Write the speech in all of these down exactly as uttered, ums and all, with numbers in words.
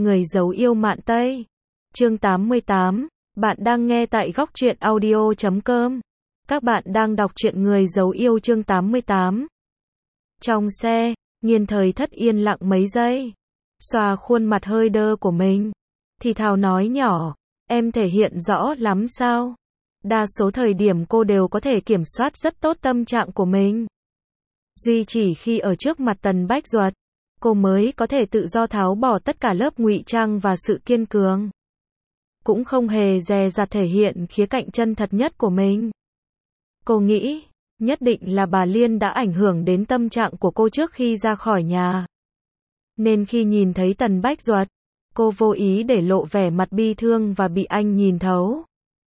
Người giấu yêu mạn Tây. Chương tám mươi tám. Bạn đang nghe tại góc truyện audio chấm com. Các bạn đang đọc truyện Người giấu yêu chương tám mươi tám. Trong xe, Nghiên Thời Thất yên lặng mấy giây, xoa khuôn mặt hơi đơ của mình, thì thào nói nhỏ, em thể hiện rõ lắm sao? Đa số thời điểm cô đều có thể kiểm soát rất tốt tâm trạng của mình. Duy chỉ khi ở trước mặt Tần Bách Duật, cô mới có thể tự do tháo bỏ tất cả lớp ngụy trang và sự kiên cường. Cũng không hề dè dặt thể hiện khía cạnh chân thật nhất của mình. Cô nghĩ, nhất định là bà Liên đã ảnh hưởng đến tâm trạng của cô trước khi ra khỏi nhà. Nên khi nhìn thấy Tần Bách Duật, cô vô ý để lộ vẻ mặt bi thương và bị anh nhìn thấu.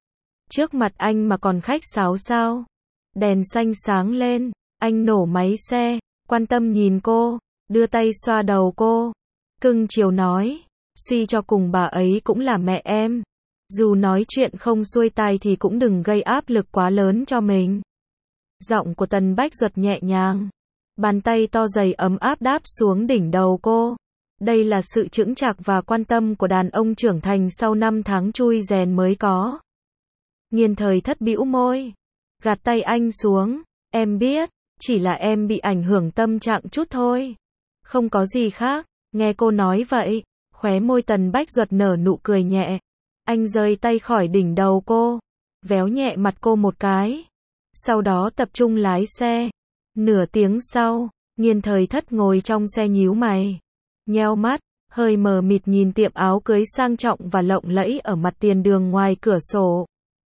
Trước mặt anh mà còn khách sáo sao? Đèn xanh sáng lên, anh nổ máy xe, quan tâm nhìn cô, đưa tay xoa đầu cô, cưng chiều nói, suy cho cùng bà ấy cũng là mẹ em. Dù nói chuyện không xuôi tai thì cũng đừng gây áp lực quá lớn cho mình. Giọng của Tần Bách Duật nhẹ nhàng, bàn tay to dày ấm áp đáp xuống đỉnh đầu cô. Đây là sự chững chạc và quan tâm của đàn ông trưởng thành sau năm tháng chui rèn mới có. Nghiên Thời Thất bĩu môi, gạt tay anh xuống, em biết, chỉ là em bị ảnh hưởng tâm trạng chút thôi. Không có gì khác. Nghe cô nói vậy, khóe môi Tần Bách Duật nở nụ cười nhẹ. Anh rời tay khỏi đỉnh đầu cô, véo nhẹ mặt cô một cái. Sau đó tập trung lái xe. Nửa tiếng sau, Nghiên Thời Thất ngồi trong xe nhíu mày, nheo mắt, hơi mờ mịt nhìn tiệm áo cưới sang trọng và lộng lẫy ở mặt tiền đường ngoài cửa sổ.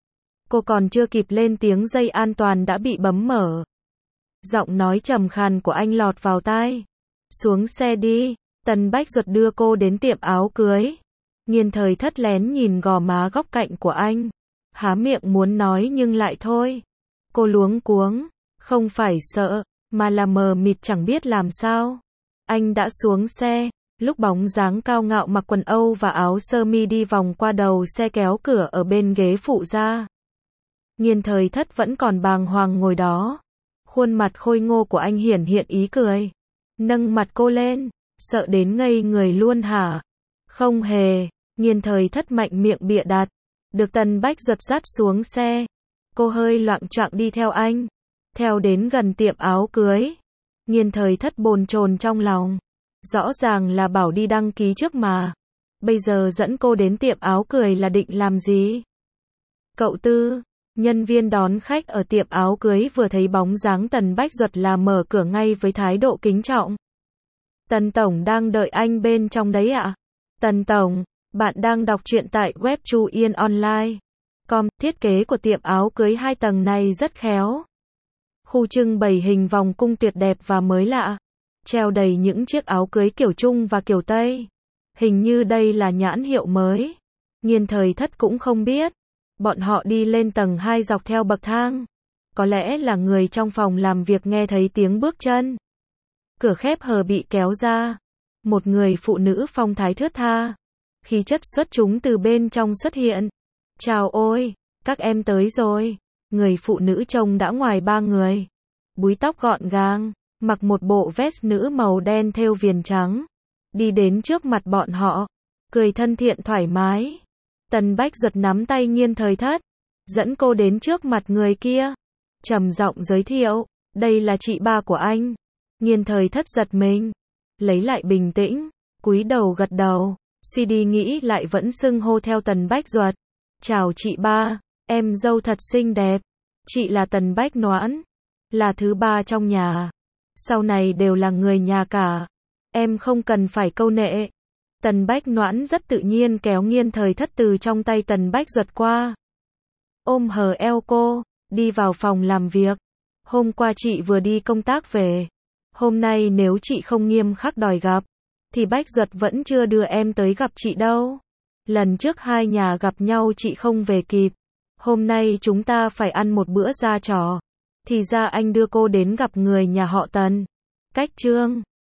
Cô còn chưa kịp lên tiếng dây an toàn đã bị bấm mở. Giọng nói trầm khàn của anh lọt vào tai. Xuống xe đi. Tần Bách Duật đưa cô đến tiệm áo cưới. Nghiên Thời Thất lén nhìn gò má góc cạnh của anh, há miệng muốn nói nhưng lại thôi. Cô luống cuống, không phải sợ, mà là mờ mịt chẳng biết làm sao. Anh đã xuống xe, lúc bóng dáng cao ngạo mặc quần Âu và áo sơ mi đi vòng qua đầu xe kéo cửa ở bên ghế phụ ra. Nghiên Thời Thất vẫn còn bàng hoàng ngồi đó. Khuôn mặt khôi ngô của anh hiển hiện ý cười. Nâng mặt cô lên, sợ đến ngây người luôn hả? Không hề. Nghiên Thời Thất mạnh miệng bịa đặt. Được Tần Bách Duật dắt xuống xe, cô hơi loạng choạng đi theo anh. Theo đến gần tiệm áo cưới, Nghiên Thời Thất bồn chồn trong lòng. Rõ ràng là bảo đi đăng ký trước mà. Bây giờ dẫn cô đến tiệm áo cưới là định làm gì? Cậu Tư, nhân viên đón khách ở tiệm áo cưới vừa thấy bóng dáng Tần Bách Duật là mở cửa ngay với thái độ kính trọng. Tần Tổng đang đợi anh bên trong đấy ạ? À? Tần Tổng, bạn đang đọc truyện tại web chu yên online chấm com. Thiết kế của tiệm áo cưới hai tầng này rất khéo. Khu trưng bày hình vòng cung tuyệt đẹp và mới lạ. Treo đầy những chiếc áo cưới kiểu Trung và kiểu Tây. Hình như đây là nhãn hiệu mới. Nghiên Thời Thất cũng không biết. Bọn họ đi lên tầng hai dọc theo bậc thang. Có lẽ là người trong phòng làm việc nghe thấy tiếng bước chân. Cửa khép hờ bị kéo ra. Một người phụ nữ phong thái thướt tha, khí chất xuất chúng từ bên trong xuất hiện. Chào ôi, các em tới rồi. Người phụ nữ trông đã ngoài ba người. Búi tóc gọn gàng, mặc một bộ vest nữ màu đen thêu viền trắng. Đi đến trước mặt bọn họ, cười thân thiện thoải mái. Tần Bách Duật nắm tay Nghiên Thời Thất, dẫn cô đến trước mặt người kia. Trầm giọng giới thiệu, đây là chị ba của anh. Nghiên Thời Thất giật mình, lấy lại bình tĩnh, cúi đầu gật đầu. Suy đi nghĩ lại vẫn xưng hô theo Tần Bách Duật. Chào chị ba, em dâu thật xinh đẹp. Chị là Tần Bách Noãn, là thứ ba trong nhà. Sau này đều là người nhà cả. Em không cần phải câu nệ. Tần Bách Noãn rất tự nhiên kéo Nghiên Thời Thất từ trong tay Tần Bách Duật qua. Ôm hờ eo cô, đi vào phòng làm việc. Hôm qua chị vừa đi công tác về. Hôm nay nếu chị không nghiêm khắc đòi gặp, thì Bách Duật vẫn chưa đưa em tới gặp chị đâu. Lần trước hai nhà gặp nhau chị không về kịp. Hôm nay chúng ta phải ăn một bữa ra trò. Thì ra anh đưa cô đến gặp người nhà họ Tần. Cách trương.